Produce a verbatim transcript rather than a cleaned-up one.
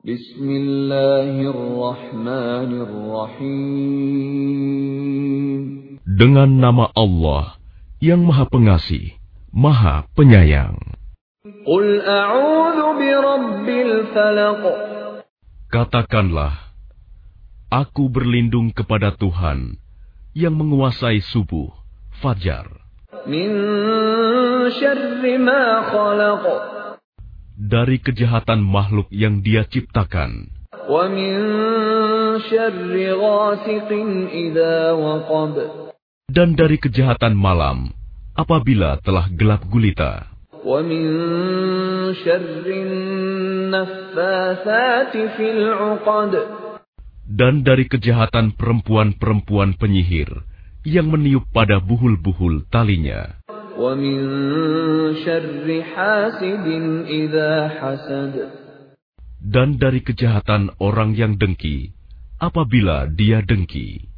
Bismillahirrahmanirrahim. Dengan nama Allah yang Maha Pengasih, Maha Penyayang. Qul a'udzu birabbil falaq. Katakanlah, aku berlindung kepada Tuhan yang menguasai subuh, fajar. Min syarri ma khalaq. Dari kejahatan makhluk yang Dia ciptakan. Wa min syarri ghasiqin idza waqab. Dan dari kejahatan malam apabila telah gelap gulita. Wa min syarri naffatsati fil 'uqad. Dan dari kejahatan perempuan-perempuan penyihir yang meniup pada buhul-buhul talinya. Wa min syarri hasidin idza hasad. Dan dari kejahatan orang yang dengki apabila dia dengki.